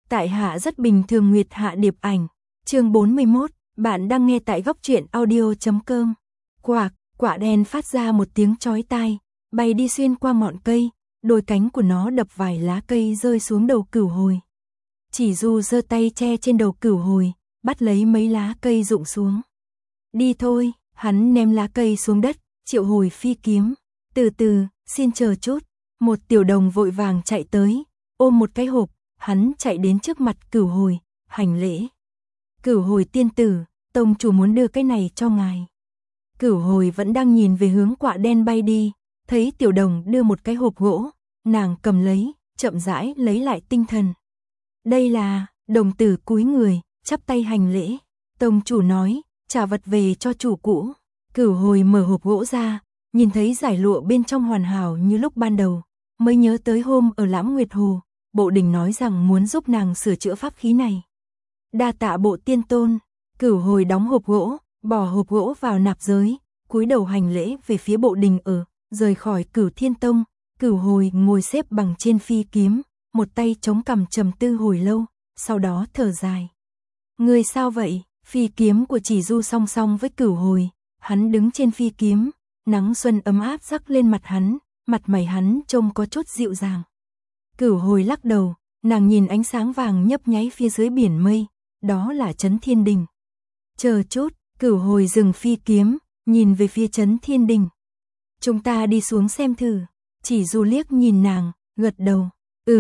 Tại hạ rất bình thường Nguyệt Hạ Điệp Ảnh. Chương 41, bạn đang nghe tại góc truyện audio.com. Quạc, quả đen phát ra một tiếng chói tai, bay đi xuyên qua ngọn cây, đôi cánh của nó đập vài lá cây rơi xuống đầu Cửu Hồi. Chỉ Du giơ tay che trên đầu Cửu Hồi, bắt lấy mấy lá cây rụng xuống. Đi thôi, hắn ném lá cây xuống đất, triệu hồi phi kiếm. Từ từ, xin chờ chút. Một tiểu đồng vội vàng chạy tới, ôm một cái hộp, hắn chạy đến trước mặt Cửu Hồi, hành lễ. Cửu Hồi tiên tử, tông chủ muốn đưa cái này cho ngài. Cửu Hồi vẫn đang nhìn về hướng quạ đen bay đi, thấy tiểu đồng đưa một cái hộp gỗ, nàng cầm lấy, chậm rãi lấy lại tinh thần. Đây là, đồng tử cúi người, chắp tay hành lễ. Tông chủ nói, trả vật về cho chủ cũ. Cửu Hồi mở hộp gỗ ra, nhìn thấy giải lụa bên trong hoàn hảo như lúc ban đầu, mới nhớ tới hôm ở Lãm Nguyệt Hồ, Bộ Đình nói rằng muốn giúp nàng sửa chữa pháp khí này. Đa tạ Bộ tiên tôn. Cửu Hồi đóng hộp gỗ, bỏ hộp gỗ vào nạp giới, cúi đầu hành lễ về phía Bộ Đình rời khỏi Cửu Thiên Tông. Cửu Hồi ngồi xếp bằng trên phi kiếm, một tay chống cằm trầm tư hồi lâu, sau đó thở dài. Ngươi sao vậy? Phi kiếm của Chỉ Du song song với Cửu Hồi, hắn đứng trên phi kiếm, nắng xuân ấm áp rắc lên mặt hắn, mặt mày hắn trông có chút dịu dàng. Cửu Hồi lắc đầu, nàng nhìn ánh sáng vàng nhấp nháy phía dưới biển mây, đó là Trấn Thiên Đình. Chờ chút, Cửu Hồi dừng phi kiếm, nhìn về phía Trấn Thiên Đình. Chúng ta đi xuống xem thử. Chỉ Du liếc nhìn nàng, gật đầu.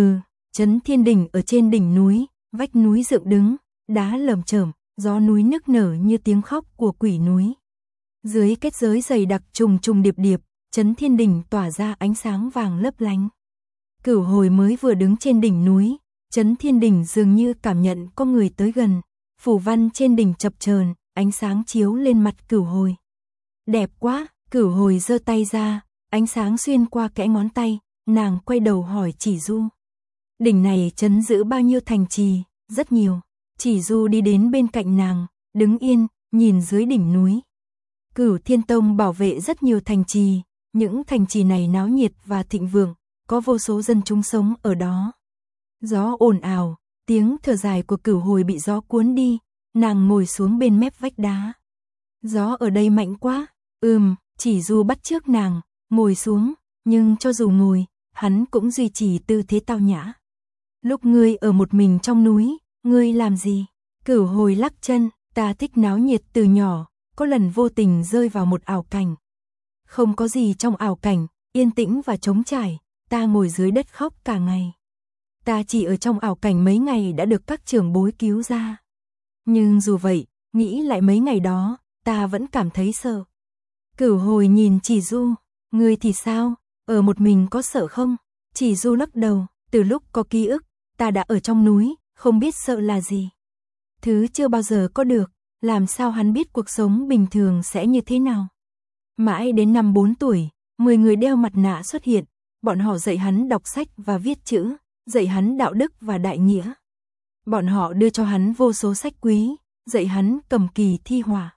Trấn Thiên Đình ở trên đỉnh núi, vách núi dựng đứng, đá lởm chởm, gió núi nức nở như tiếng khóc của quỷ núi. Dưới kết giới dày đặc trùng trùng điệp điệp, Trấn Thiên Đình tỏa ra ánh sáng vàng lấp lánh. Cửu Hồi mới vừa đứng trên đỉnh núi, Trấn Thiên Đình dường như cảm nhận có người tới gần, phù văn trên đỉnh chập chờn, ánh sáng chiếu lên mặt Cửu Hồi. Đẹp quá, Cửu Hồi giơ tay ra, ánh sáng xuyên qua kẽ ngón tay, nàng quay đầu hỏi Chỉ Du. Đỉnh này trấn giữ bao nhiêu thành trì? Rất nhiều. Chỉ Du đi đến bên cạnh nàng, đứng yên, nhìn dưới đỉnh núi. Cửu Thiên Tông bảo vệ rất nhiều thành trì, những thành trì này náo nhiệt và thịnh vượng, có vô số dân chúng sống ở đó. Gió ồn ào, tiếng thở dài của Cửu Hồi bị gió cuốn đi, nàng ngồi xuống bên mép vách đá. Gió ở đây mạnh quá. Chỉ Du bắt chước nàng, ngồi xuống, nhưng cho dù ngồi, hắn cũng duy trì tư thế tao nhã. Lúc ngươi ở một mình trong núi, ngươi làm gì? Cửu Hồi lắc chân, ta thích náo nhiệt từ nhỏ, có lần vô tình rơi vào một ảo cảnh. Không có gì trong ảo cảnh, yên tĩnh và trống trải, ta ngồi dưới đất khóc cả ngày. Ta chỉ ở trong ảo cảnh mấy ngày đã được các trưởng bối cứu ra. Nhưng dù vậy, nghĩ lại mấy ngày đó, ta vẫn cảm thấy sợ. Cửu Hồi nhìn Chỉ Du, ngươi thì sao, ở một mình có sợ không? Chỉ Du lắc đầu, từ lúc có ký ức, ta đã ở trong núi, không biết sợ là gì. Thứ chưa bao giờ có được, làm sao hắn biết cuộc sống bình thường sẽ như thế nào. Mãi đến năm 4 tuổi, 10 người đeo mặt nạ xuất hiện, bọn họ dạy hắn đọc sách và viết chữ, dạy hắn đạo đức và đại nghĩa. Bọn họ đưa cho hắn vô số sách quý, dạy hắn cầm kỳ thi hỏa.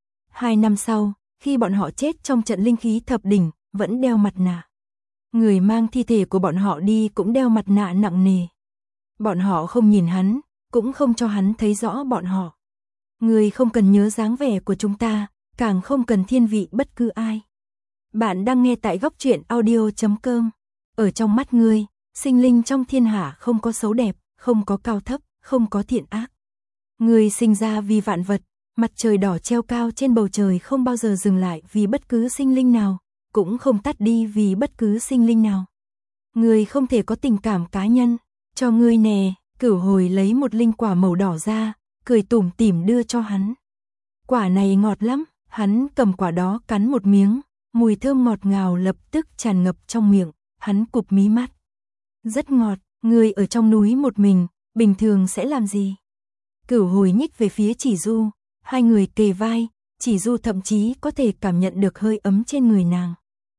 2 năm sau, khi bọn họ chết trong trận linh khí thập đỉnh, vẫn đeo mặt nạ. Người mang thi thể của bọn họ đi cũng đeo mặt nạ nặng nề. Bọn họ không nhìn hắn, cũng không cho hắn thấy rõ bọn họ. Ngươi không cần nhớ dáng vẻ của chúng ta, càng không cần thiên vị bất cứ ai. Bạn đang nghe tại góc truyện audio.com. Ở trong mắt ngươi, sinh linh trong thiên hạ không có xấu đẹp, không có cao thấp, không có thiện ác. Ngươi sinh ra vì vạn vật, mặt trời đỏ treo cao trên bầu trời không bao giờ dừng lại vì bất cứ sinh linh nào, cũng không tắt đi vì bất cứ sinh linh nào. Ngươi không thể có tình cảm cá nhân, cho ngươi nè. Cửu Hồi lấy một linh quả màu đỏ ra, cười tủm tỉm đưa cho hắn. Quả này ngọt lắm, hắn cầm quả đó cắn một miếng, mùi thơm ngọt ngào lập tức tràn ngập trong miệng, hắn cụp mí mắt. Rất ngọt, ngươi ở trong núi một mình, bình thường sẽ làm gì? Cửu Hồi nhích về phía Chỉ Du, hai người kề vai, Chỉ Du thậm chí có thể cảm nhận được hơi ấm trên người nàng.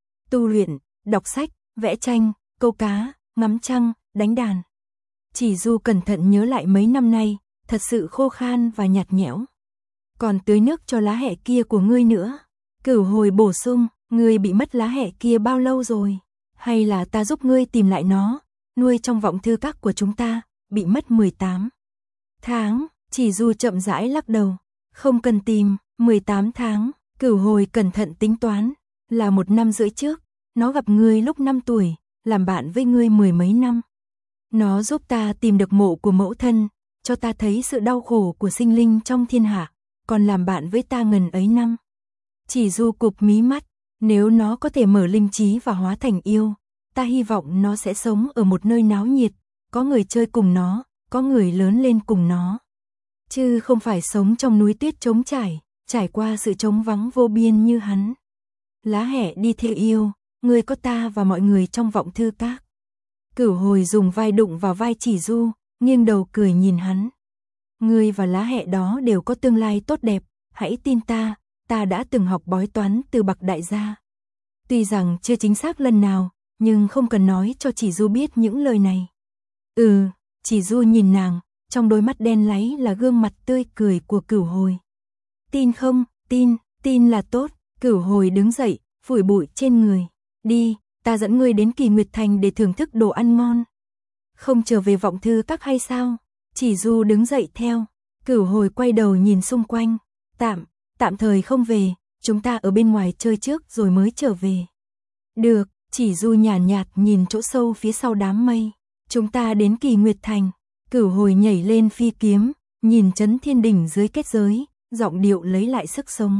Tu luyện, đọc sách, vẽ tranh, câu cá, ngắm trăng, đánh đàn. Chỉ Du cẩn thận nhớ lại mấy năm nay, thật sự khô khan và nhạt nhẽo. Còn tưới nước cho lá hẹ kia của ngươi nữa. Cửu Hồi bổ sung, ngươi bị mất lá hẹ kia bao lâu rồi? Hay là ta giúp ngươi tìm lại nó, nuôi trong vọng thư các của chúng ta, bị mất 18 tháng, Chỉ Du chậm rãi lắc đầu, không cần tìm, 18 tháng, Cửu Hồi cẩn thận tính toán, là 1 năm rưỡi trước, nó gặp ngươi lúc 5 tuổi, làm bạn với ngươi 10 mấy năm. Nó giúp ta tìm được mộ của mẫu thân, cho ta thấy sự đau khổ của sinh linh trong thiên hạ, còn làm bạn với ta ngần ấy năm. Chỉ Du cụp mí mắt, nếu nó có thể mở linh trí và hóa thành yêu, ta hy vọng nó sẽ sống ở một nơi náo nhiệt, có người chơi cùng nó, có người lớn lên cùng nó. Chứ không phải sống trong núi tuyết trống trải, trải qua sự trống vắng vô biên như hắn. Lá hẹ đi theo yêu, ngươi có ta và mọi người trong vọng thư các. Cửu Hồi dùng vai đụng vào vai Chỉ Du, nghiêng đầu cười nhìn hắn. Ngươi và lá hẹ đó đều có tương lai tốt đẹp, hãy tin ta đã từng học bói toán từ bậc đại gia. Tuy rằng chưa chính xác lần nào, nhưng không cần nói cho Chỉ Du biết những lời này. Chỉ Du nhìn nàng, trong đôi mắt đen láy là gương mặt tươi cười của Cửu Hồi. Tin không, tin là tốt. Cửu Hồi đứng dậy, phủi bụi trên người. Đi, ta dẫn ngươi đến Kỳ Nguyệt Thành để thưởng thức đồ ăn ngon. Không trở về vọng thư các hay sao? Chỉ Du đứng dậy theo. Cửu Hồi quay đầu nhìn xung quanh. Tạm thời không về, chúng ta ở bên ngoài chơi trước rồi mới trở về. Được, Chỉ Du nhàn nhạt nhìn chỗ sâu phía sau đám mây. Chúng ta đến Kỳ Nguyệt Thành. Cửu Hồi nhảy lên phi kiếm, nhìn Trấn Thiên Đỉnh dưới kết giới, giọng điệu lấy lại sức sống.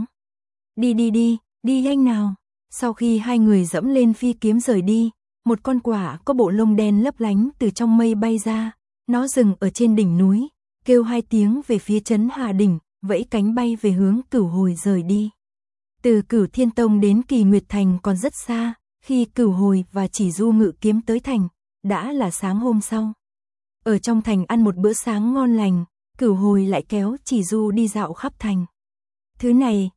Đi nhanh nào. Sau khi hai người dẫm lên phi kiếm rời đi, một con quạ có bộ lông đen lấp lánh từ trong mây bay ra, nó dừng ở trên đỉnh núi, kêu 2 tiếng về phía Trấn Hà Đỉnh, vẫy cánh bay về hướng Cửu Hồi rời đi. Từ Cửu Thiên Tông đến Kỳ Nguyệt Thành còn rất xa, khi Cửu Hồi và Chỉ Du ngự kiếm tới thành, đã là sáng hôm sau. Ở trong thành ăn một bữa sáng ngon lành, Cửu Hồi lại kéo Chỉ Du đi dạo khắp thành. Thứ này,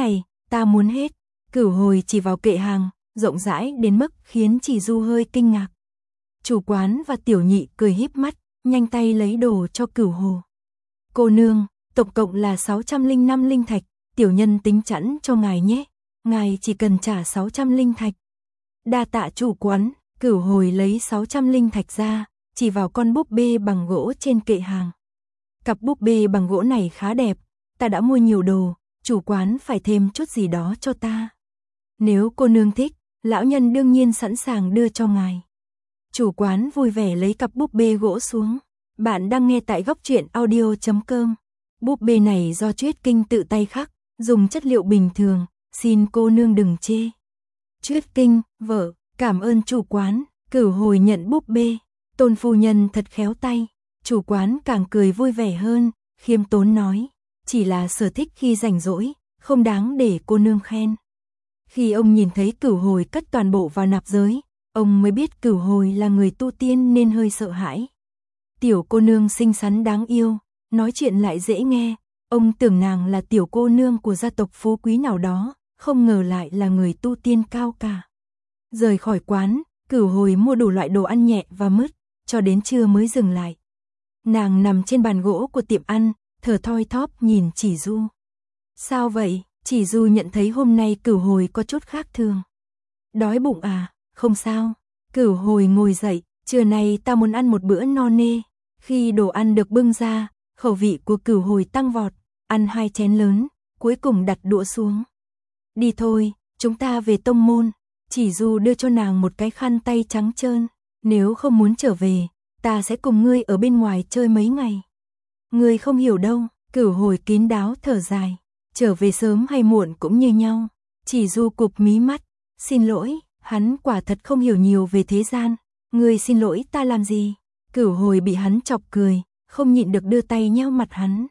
ta muốn hết. Cửu Hồi chỉ vào kệ hàng, rộng rãi đến mức khiến Chỉ Du hơi kinh ngạc. Chủ quán và tiểu nhị cười híp mắt, nhanh tay lấy đồ cho Cửu Hồi. Cô nương, tổng cộng là 605 linh thạch, tiểu nhân tính chẵn cho ngài nhé. Ngài chỉ cần trả 600 linh thạch. Đa tạ chủ quán. Cửu Hồi lấy 600 linh thạch ra, chỉ vào con búp bê bằng gỗ trên kệ hàng. Cặp búp bê bằng gỗ này khá đẹp, ta đã mua nhiều đồ, chủ quán phải thêm chút gì đó cho ta. Nếu cô nương thích, lão nhân đương nhiên sẵn sàng đưa cho ngài. Chủ quán vui vẻ lấy cặp búp bê gỗ xuống. Bạn đang nghe tại góc truyện audio.com. Búp bê này do Chuyết Kinh tự tay khắc, dùng chất liệu bình thường, xin cô nương đừng chê. Chuyết Kinh, vợ, cảm ơn chủ quán. Cửu Hồi nhận búp bê. Tôn phu nhân thật khéo tay. Chủ quán càng cười vui vẻ hơn, khiêm tốn nói, chỉ là sở thích khi rảnh rỗi, không đáng để cô nương khen. Khi ông nhìn thấy Cửu Hồi cất toàn bộ vào nạp giới, ông mới biết Cửu Hồi là người tu tiên nên hơi sợ hãi. Tiểu cô nương xinh xắn đáng yêu, nói chuyện lại dễ nghe, ông tưởng nàng là tiểu cô nương của gia tộc phú quý nào đó, không ngờ lại là người tu tiên cao cả. Rời khỏi quán, Cửu Hồi mua đủ loại đồ ăn nhẹ và mứt, cho đến trưa mới dừng lại. Nàng nằm trên bàn gỗ của tiệm ăn, thở thoi thóp nhìn Chỉ Du. Sao vậy? Chỉ Du nhận thấy hôm nay Cửu Hồi có chút khác thường. Đói bụng à? Không sao. Cửu Hồi ngồi dậy, trưa nay ta muốn ăn một bữa no nê. Khi đồ ăn được bưng ra, khẩu vị của Cửu Hồi tăng vọt, ăn 2 chén lớn, cuối cùng đặt đũa xuống. Đi thôi, chúng ta về tông môn. Chỉ Du đưa cho nàng một cái khăn tay trắng trơn. Nếu không muốn trở về, ta sẽ cùng ngươi ở bên ngoài chơi mấy ngày. Ngươi không hiểu đâu. Cửu Hồi kín đáo thở dài. Trở về sớm hay muộn cũng như nhau. Chỉ Du cụp mí mắt. Xin lỗi, hắn quả thật không hiểu nhiều về thế gian. Ngươi xin lỗi ta làm gì? Cửu Hồi bị hắn chọc cười, không nhịn được đưa tay nhéo mặt hắn.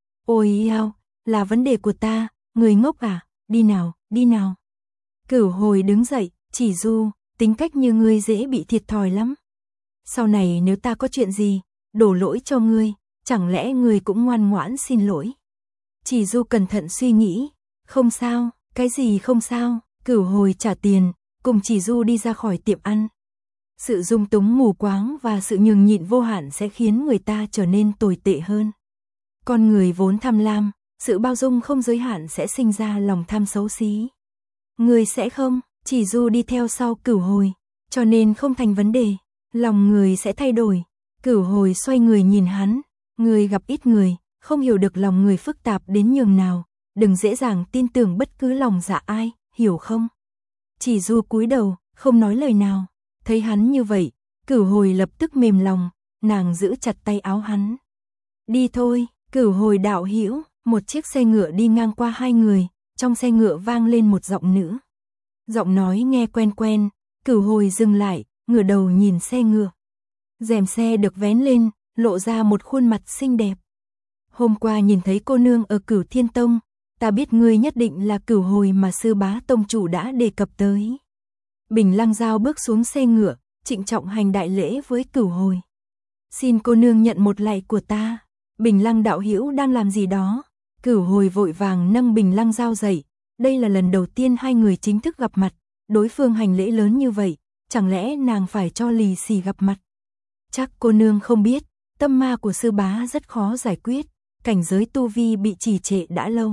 Ôi ao, là vấn đề của ta, người ngốc à? Đi nào. Cửu Hồi đứng dậy, Chỉ Du, tính cách như ngươi dễ bị thiệt thòi lắm. Sau này nếu ta có chuyện gì, đổ lỗi cho ngươi, chẳng lẽ ngươi cũng ngoan ngoãn xin lỗi? Chỉ Du cẩn thận suy nghĩ, không sao, cái gì không sao? Cửu Hồi trả tiền, cùng Chỉ Du đi ra khỏi tiệm ăn. Sự dung túng mù quáng và sự nhường nhịn vô hạn sẽ khiến người ta trở nên tồi tệ hơn. Con người vốn tham lam, sự bao dung không giới hạn sẽ sinh ra lòng tham xấu xí. Người sẽ không? Chỉ Du đi theo sau Cửu Hồi, cho nên không thành vấn đề, lòng người sẽ thay đổi. Cửu Hồi xoay người nhìn hắn, người gặp ít người, không hiểu được lòng người phức tạp đến nhường nào, đừng dễ dàng tin tưởng bất cứ lòng dạ ai, hiểu không? Chỉ Du cúi đầu, không nói lời nào, thấy hắn như vậy, Cửu Hồi lập tức mềm lòng, nàng giữ chặt tay áo hắn. Đi thôi, Cửu Hồi đạo hữu, một chiếc xe ngựa đi ngang qua hai người, trong xe ngựa vang lên một giọng nữ. Giọng nói nghe quen quen, Cửu Hồi dừng lại, ngửa đầu nhìn xe ngựa. Rèm xe được vén lên, lộ ra một khuôn mặt xinh đẹp. Hôm qua nhìn thấy cô nương ở Cửu Thiên Tông, ta biết ngươi nhất định là Cửu Hồi mà sư bá tông chủ đã đề cập tới. Bình Lăng Giao bước xuống xe ngựa, trịnh trọng hành đại lễ với Cửu Hồi. Xin cô nương nhận một lạy của ta. Bình Lăng đạo hữu đang làm gì đó? Cửu Hồi vội vàng nâng Bình Lăng Giao dậy. Đây là lần đầu tiên hai người chính thức gặp mặt, đối phương hành lễ lớn như vậy, chẳng lẽ nàng phải cho lì xì gặp mặt? Chắc cô nương không biết, tâm ma của sư bá rất khó giải quyết, cảnh giới tu vi bị trì trệ đã lâu.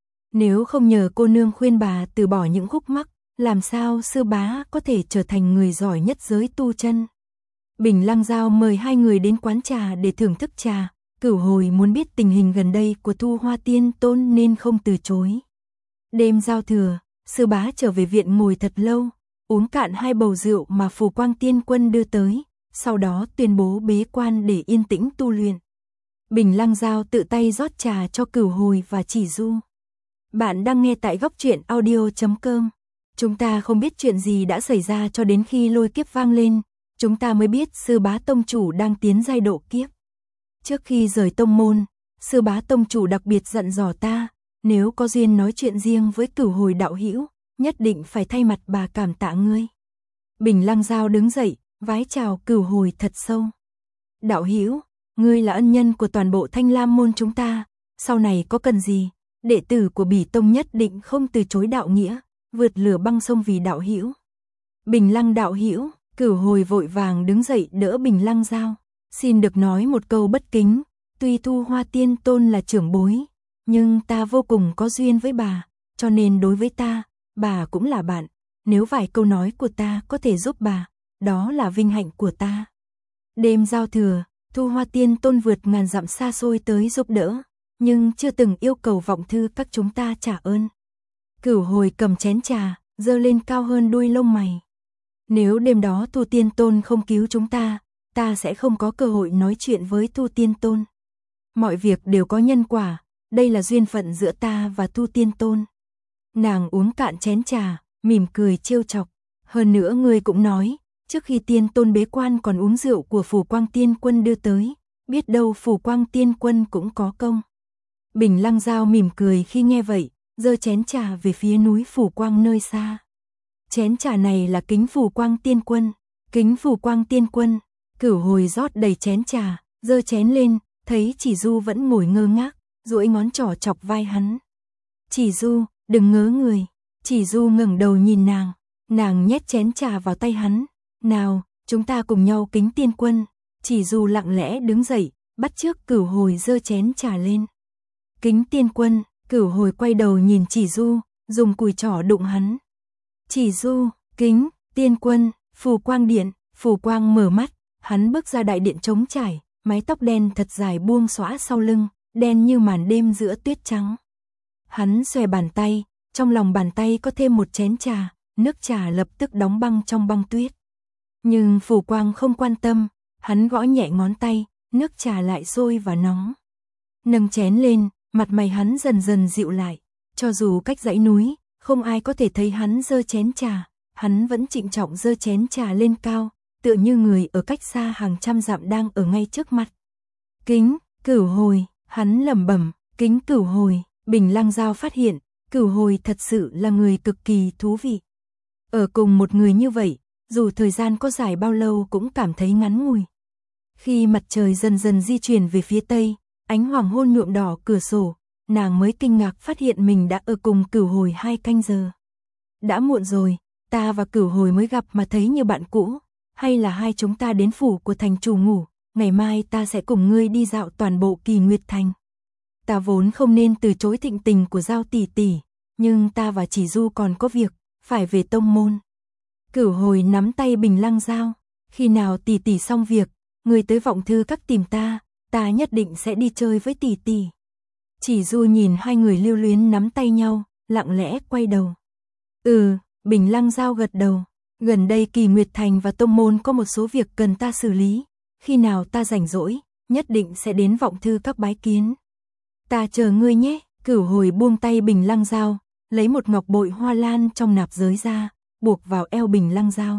Nếu không nhờ cô nương khuyên bà từ bỏ những khúc mắc, làm sao sư bá có thể trở thành người giỏi nhất giới tu chân? Bình Lăng Giao mời hai người đến quán trà để thưởng thức trà, Cửu Hồi muốn biết tình hình gần đây của Thu Hoa Tiên Tôn nên không từ chối. Đêm giao thừa, sư bá trở về viện ngồi thật lâu, uống cạn hai bầu rượu mà Phù Quang Tiên Quân đưa tới, sau đó tuyên bố bế quan để yên tĩnh tu luyện. Bình Lăng Giao tự tay rót trà cho Cửu Hồi và Chỉ Du. Bạn đang nghe tại góc truyện audio.com. Chúng ta không biết chuyện gì đã xảy ra cho đến khi lôi kiếp vang lên, chúng ta mới biết sư bá tông chủ đang tiến giai độ kiếp. Trước khi rời tông môn, sư bá tông chủ đặc biệt dặn dò ta, nếu có duyên nói chuyện riêng với Cửu Hồi đạo hữu, nhất định phải thay mặt bà cảm tạ ngươi. Bình Lăng Giao đứng dậy, vái chào Cửu Hồi thật sâu. Đạo hữu, ngươi là ân nhân của toàn bộ Thanh Lam môn chúng ta, sau này có cần gì, đệ tử của Bỉ Tông nhất định không từ chối đạo nghĩa, vượt lửa băng sông vì đạo hữu. Bình Lăng đạo hữu, Cửu Hồi vội vàng đứng dậy đỡ Bình Lăng Giao, xin được nói một câu bất kính, tuy Thu Hoa Tiên Tôn là trưởng bối, nhưng ta vô cùng có duyên với bà, cho nên đối với ta, bà cũng là bạn, nếu vài câu nói của ta có thể giúp bà, đó là vinh hạnh của ta. Đêm giao thừa, Thu Hoa Tiên Tôn vượt ngàn dặm xa xôi tới giúp đỡ, nhưng chưa từng yêu cầu vọng thư các chúng ta trả ơn. Cửu Hồi cầm chén trà, giơ lên cao hơn đuôi lông mày. Nếu đêm đó Thu Tiên Tôn không cứu chúng ta, ta sẽ không có cơ hội nói chuyện với Thu Tiên Tôn. Mọi việc đều có nhân quả, đây là duyên phận giữa ta và Thu Tiên Tôn. Nàng uống cạn chén trà, mỉm cười trêu chọc. Hơn nữa ngươi cũng nói, trước khi Tiên Tôn bế quan còn uống rượu của Phù Quang Tiên Quân đưa tới, biết đâu Phù Quang Tiên Quân cũng có công. Bình Lăng Giao mỉm cười khi nghe vậy, giơ chén trà về phía núi Phù Quang nơi xa. Chén trà này là kính Phù Quang Tiên Quân, kính Phù Quang Tiên Quân. Cửu Hồi rót đầy chén trà, giơ chén lên, thấy Chỉ Du vẫn ngồi ngơ ngác, duỗi ngón trỏ chọc vai hắn. Chỉ Du, đừng ngớ người. Chỉ Du ngẩng đầu nhìn nàng nhét chén trà vào tay hắn. Nào, chúng ta cùng nhau kính Tiên Quân. Chỉ Du lặng lẽ đứng dậy, bắt chước Cửu Hồi giơ chén trà lên. Kính Tiên Quân. Cửu Hồi quay đầu nhìn Chỉ Du, dùng cùi trỏ đụng hắn. Chỉ Du, kính Tiên Quân. Phù Quang Điện. Phù Quang mở mắt, hắn bước ra đại điện trống trải, mái tóc đen thật dài buông xõa sau lưng, đen như màn đêm giữa tuyết trắng. Hắn xòe bàn tay, trong lòng bàn tay có thêm một chén trà, nước trà lập tức đóng băng trong băng tuyết. Nhưng Phù Quang không quan tâm, hắn gõ nhẹ ngón tay, nước trà lại sôi và nóng. Nâng chén lên, mặt mày hắn dần dần dịu lại, cho dù cách dãy núi, không ai có thể thấy hắn giơ chén trà, hắn vẫn trịnh trọng giơ chén trà lên cao, tựa như người ở cách xa hàng trăm dặm đang ở ngay trước mặt. Kính Cửu Hồi, hắn lẩm bẩm, kính Cửu Hồi. Bình Lăng Giao phát hiện, Cửu Hồi thật sự là người cực kỳ thú vị. Ở cùng một người như vậy, dù thời gian có dài bao lâu cũng cảm thấy ngắn ngủi. Khi mặt trời dần dần di chuyển về phía tây, ánh hoàng hôn nhuộm đỏ cửa sổ, nàng mới kinh ngạc phát hiện mình đã ở cùng Cửu Hồi 2 canh giờ. Đã muộn rồi, ta và Cửu Hồi mới gặp mà thấy như bạn cũ, hay là hai chúng ta đến phủ của thành chủ ngủ, ngày mai ta sẽ cùng ngươi đi dạo toàn bộ Kỳ Nguyệt Thành. Ta vốn không nên từ chối thịnh tình của Giao tỷ tỷ, nhưng ta và Chỉ Du còn có việc, phải về tông môn. Cửu Hồi nắm tay Bình Lăng Giao, khi nào tỷ tỷ xong việc, người tới vọng thư các tìm ta nhất định sẽ đi chơi với tỷ tỷ. Chỉ Du nhìn hai người lưu luyến nắm tay nhau, lặng lẽ quay đầu. Bình Lăng Giao gật đầu. Gần đây Kỳ Nguyệt Thành và tông môn có một số việc cần ta xử lý. Khi nào ta rảnh rỗi, nhất định sẽ đến vọng thư các bái kiến. Ta chờ ngươi nhé. Cửu Hồi buông tay Bình Lăng Giao, lấy một ngọc bội hoa lan trong nạp giới ra, buộc vào eo Bình Lăng Giao.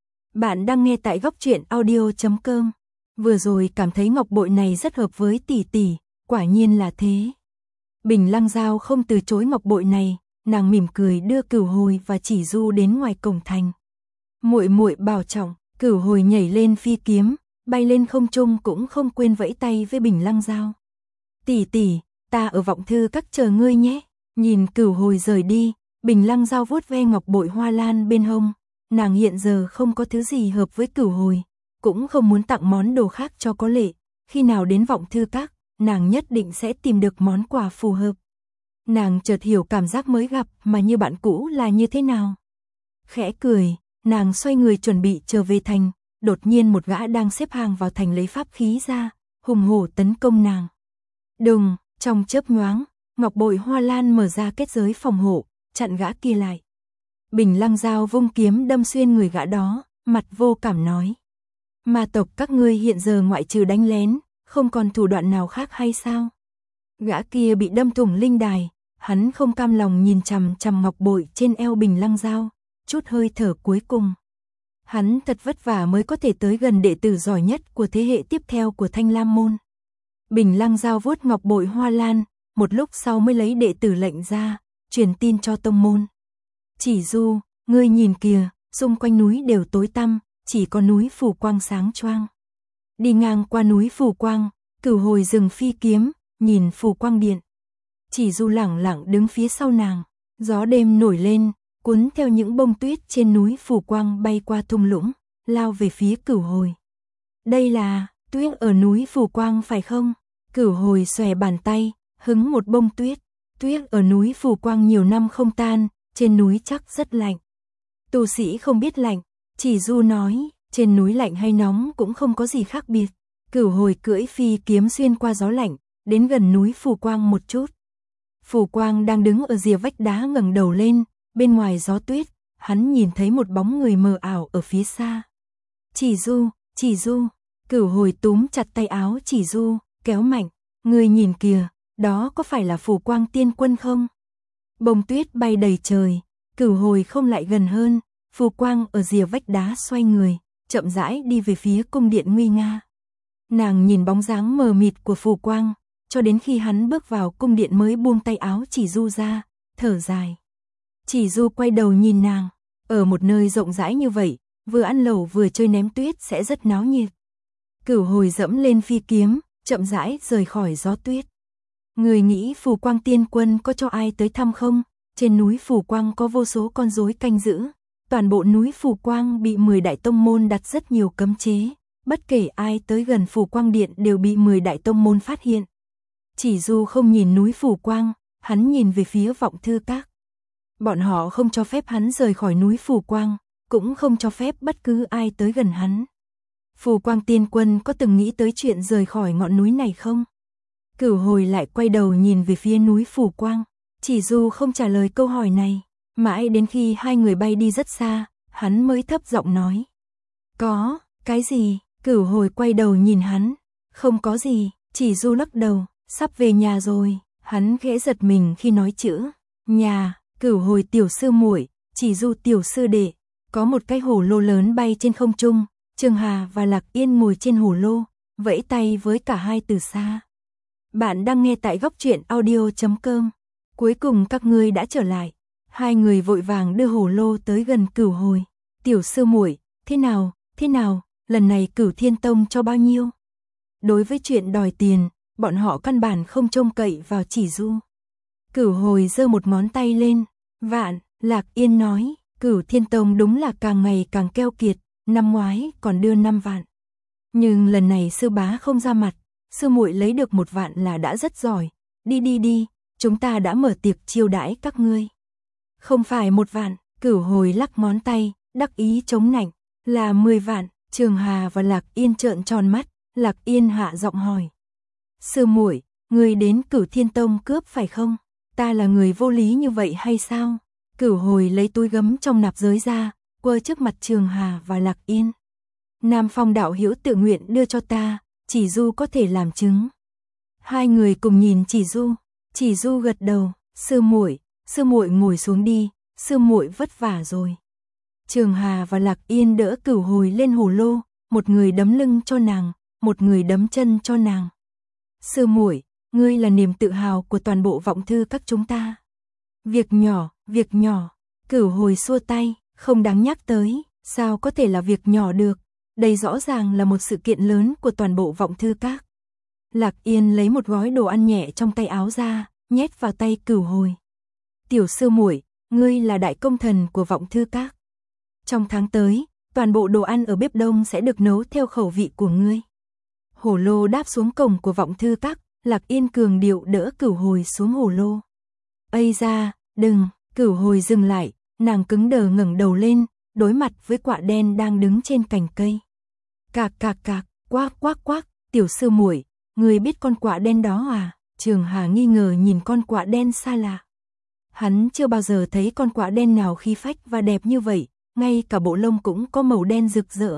Bạn đang nghe tại góc truyện audio.com. Vừa rồi cảm thấy ngọc bội này rất hợp với tỷ tỷ, quả nhiên là thế. Bình Lăng Giao không từ chối ngọc bội này, nàng mỉm cười đưa Cửu Hồi và Chỉ Du đến ngoài cổng thành. Muội muội bảo trọng. Cửu Hồi nhảy lên phi kiếm, bay lên không trung cũng không quên vẫy tay với Bình Lăng Giao. Tỷ tỷ, ta ở vọng thư các chờ ngươi nhé. Nhìn Cửu Hồi rời đi, Bình Lăng Giao vuốt ve ngọc bội hoa lan bên hông. Nàng hiện giờ không có thứ gì hợp với Cửu Hồi, cũng không muốn tặng món đồ khác cho có lệ. Khi nào đến vọng thư các, nàng nhất định sẽ tìm được món quà phù hợp. Nàng chợt hiểu cảm giác mới gặp mà như bạn cũ là như thế nào. Khẽ cười, nàng xoay người chuẩn bị trở về thành, đột nhiên một gã đang xếp hàng vào thành lấy pháp khí ra, hùng hổ tấn công nàng. Đùng, trong chớp nhoáng, ngọc bội hoa lan mở ra kết giới phòng hộ, chặn gã kia lại. Bình Lăng Giao vung kiếm đâm xuyên người gã đó, mặt vô cảm nói. Ma tộc các ngươi hiện giờ ngoại trừ đánh lén, không còn thủ đoạn nào khác hay sao? Gã kia bị đâm thủng linh đài, hắn không cam lòng nhìn chằm chằm ngọc bội trên eo Bình Lăng Giao, chút hơi thở cuối cùng. Hắn thật vất vả mới có thể tới gần đệ tử giỏi nhất của thế hệ tiếp theo của Thanh Lam môn. Bình Lăng Giao vuốt ngọc bội hoa lan, một lúc sau mới lấy đệ tử lệnh ra, truyền tin cho tông môn. Chỉ Du, ngươi nhìn kìa, xung quanh núi đều tối tăm, chỉ có núi Phù Quang sáng choang. Đi ngang qua núi Phù Quang, Cửu Hồi dừng phi kiếm, nhìn Phù Quang điện. Chỉ Du lẳng lặng đứng phía sau nàng, gió đêm nổi lên, cuốn theo những bông tuyết trên núi Phù Quang bay qua thung lũng, lao về phía Cửu Hồi. Đây là tuyết ở núi Phù Quang phải không? Cửu Hồi xòe bàn tay, hứng một bông tuyết. Tuyết ở núi Phù Quang nhiều năm không tan, trên núi chắc rất lạnh. Tu sĩ không biết lạnh, Chỉ Du nói, trên núi lạnh hay nóng cũng không có gì khác biệt. Cửu Hồi cưỡi phi kiếm xuyên qua gió lạnh, đến gần núi Phù Quang một chút. Phù Quang đang đứng ở rìa vách đá ngẩng đầu lên, bên ngoài gió tuyết, hắn nhìn thấy một bóng người mờ ảo ở phía xa. Chỉ Du, Cửu Hồi túm chặt tay áo Chỉ Du, kéo mạnh, người nhìn kìa, đó có phải là Phù Quang tiên quân không? Bông tuyết bay đầy trời, Cửu Hồi không lại gần hơn, Phù Quang ở rìa vách đá xoay người, chậm rãi đi về phía cung điện nguy nga. Nàng nhìn bóng dáng mờ mịt của Phù Quang, cho đến khi hắn bước vào cung điện mới buông tay áo Chỉ Du ra, thở dài. Chỉ Du quay đầu nhìn nàng, ở một nơi rộng rãi như vậy, vừa ăn lẩu vừa chơi ném tuyết sẽ rất náo nhiệt. Cửu Hồi dẫm lên phi kiếm, chậm rãi rời khỏi gió tuyết. Người nghĩ Phù Quang tiên quân có cho ai tới thăm không? Trên núi Phù Quang có vô số con rối canh giữ. Toàn bộ núi Phù Quang bị 10 đại tông môn đặt rất nhiều cấm chế. Bất kể ai tới gần Phù Quang điện đều bị 10 đại tông môn phát hiện. Chỉ Du không nhìn núi Phù Quang, hắn nhìn về phía vọng thư các. Bọn họ không cho phép hắn rời khỏi núi Phù Quang, cũng không cho phép bất cứ ai tới gần hắn. Phù Quang tiên quân có từng nghĩ tới chuyện rời khỏi ngọn núi này không? Cửu Hồi lại quay đầu nhìn về phía núi Phù Quang. Chỉ Du không trả lời câu hỏi này, mãi đến khi hai người bay đi rất xa, hắn mới thấp giọng nói. Có, cái gì? Cửu Hồi quay đầu nhìn hắn. Không có gì, Chỉ Du lắc đầu, sắp về nhà rồi. Hắn khẽ giật mình khi nói chữ nhà. Cửu Hồi tiểu sư muội, Chỉ Du tiểu sư đệ. Có một cái hổ lô lớn bay trên không trung, Trường Hà và Lạc Yên ngồi trên hổ lô, vẫy tay với cả hai từ xa. Bạn đang nghe tại góc truyện audio.com. Cuối cùng các ngươi đã trở lại. Hai người vội vàng đưa hổ lô tới gần Cửu Hồi. Tiểu sư muội, thế nào, lần này Cửu Thiên Tông cho bao nhiêu? Đối với chuyện đòi tiền, bọn họ căn bản không trông cậy vào Chỉ Du. Cửu Hồi giơ một ngón tay lên. Vạn, Lạc Yên nói, Cửu Thiên Tông đúng là càng ngày càng keo kiệt, năm ngoái còn đưa 5 vạn. Nhưng lần này sư bá không ra mặt, sư muội lấy được 1 vạn là đã rất giỏi. Đi, chúng ta đã mở tiệc chiêu đãi các ngươi. Không phải 1 vạn, Cửu Hồi lắc ngón tay, đắc ý chống nạnh, là 10 vạn. Trường Hà và Lạc Yên trợn tròn mắt, Lạc Yên hạ giọng hỏi. Sư muội, ngươi đến Cửu Thiên Tông cướp phải không? Ta là người vô lý như vậy hay sao? Cửu Hồi lấy túi gấm trong nạp giới ra, quơ trước mặt Trường Hà và Lạc Yên. Nam Phong đạo hữu tự nguyện đưa cho ta, Chỉ Du có thể làm chứng. Hai người cùng nhìn Chỉ Du gật đầu, sư muội ngồi xuống đi, sư muội vất vả rồi. Trường Hà và Lạc Yên đỡ Cửu Hồi lên hồ lô, một người đấm lưng cho nàng, một người đấm chân cho nàng. Sư muội, ngươi là niềm tự hào của toàn bộ vọng thư các chúng ta. Việc nhỏ, Cửu Hồi xua tay, không đáng nhắc tới, sao có thể là việc nhỏ được, đây rõ ràng là một sự kiện lớn của toàn bộ vọng thư các. Lạc Yên lấy một gói đồ ăn nhẹ trong tay áo ra, nhét vào tay Cửu Hồi. Tiểu sư muội, ngươi là đại công thần của vọng thư các. Trong tháng tới, toàn bộ đồ ăn ở bếp đông sẽ được nấu theo khẩu vị của ngươi. Hổ lô đáp xuống cổng của vọng thư các, Lạc Yên cường điệu đỡ Cửu Hồi xuống hổ lô. Ây da, đừng, Cửu Hồi dừng lại, nàng cứng đờ ngẩng đầu lên, đối mặt với quạ đen đang đứng trên cành cây. Cạc, quác, tiểu sư muội, ngươi biết con quạ đen đó à? Trường Hà nghi ngờ nhìn con quạ đen xa lạ. Hắn chưa bao giờ thấy con quạ đen nào khí phách và đẹp như vậy, ngay cả bộ lông cũng có màu đen rực rỡ.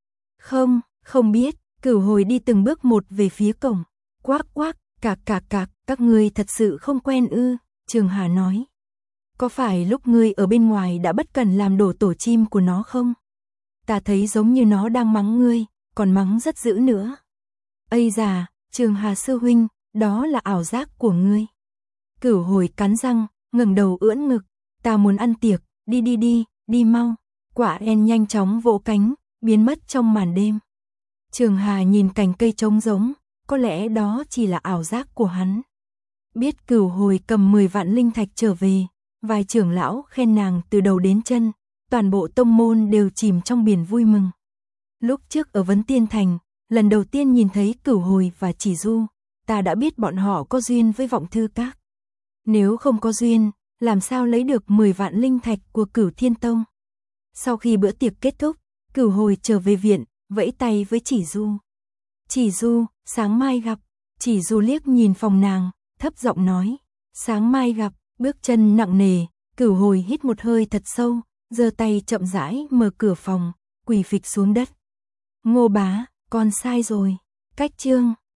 Không biết, Cửu Hồi đi từng bước một về phía cổng. Quác, cạc, các ngươi thật sự không quen ư? Trường Hà nói. Có phải lúc ngươi ở bên ngoài đã bất cẩn làm đổ tổ chim của nó không? Ta thấy giống như nó đang mắng ngươi, còn mắng rất dữ nữa. Ây da, Trường Hà sư huynh, đó là ảo giác của ngươi. Cửu Hồi cắn răng, ngẩng đầu ưỡn ngực, ta muốn ăn tiệc, đi mau. Quạ đen nhanh chóng vỗ cánh, biến mất trong màn đêm. Trường Hà nhìn cành cây trống rỗng, có lẽ đó chỉ là ảo giác của hắn. Biết Cửu Hồi cầm 10 vạn linh thạch trở về, vài trưởng lão khen nàng từ đầu đến chân, toàn bộ tông môn đều chìm trong biển vui mừng. Lúc trước ở Vấn Tiên Thành, lần đầu tiên nhìn thấy Cửu Hồi và Chỉ Du, ta đã biết bọn họ có duyên với vọng thư các. Nếu không có duyên, làm sao lấy được 10 vạn linh thạch của Cửu Thiên Tông? Sau khi bữa tiệc kết thúc, Cửu Hồi trở về viện, vẫy tay với Chỉ Du. Chỉ Du, sáng mai gặp. Chỉ Du liếc nhìn phòng nàng, thấp giọng nói, sáng mai gặp. Bước chân nặng nề, Cửu Hồi hít một hơi thật sâu, giơ tay chậm rãi mở cửa phòng, quỳ phịch xuống đất. Ngô bá, con sai rồi. Cách chương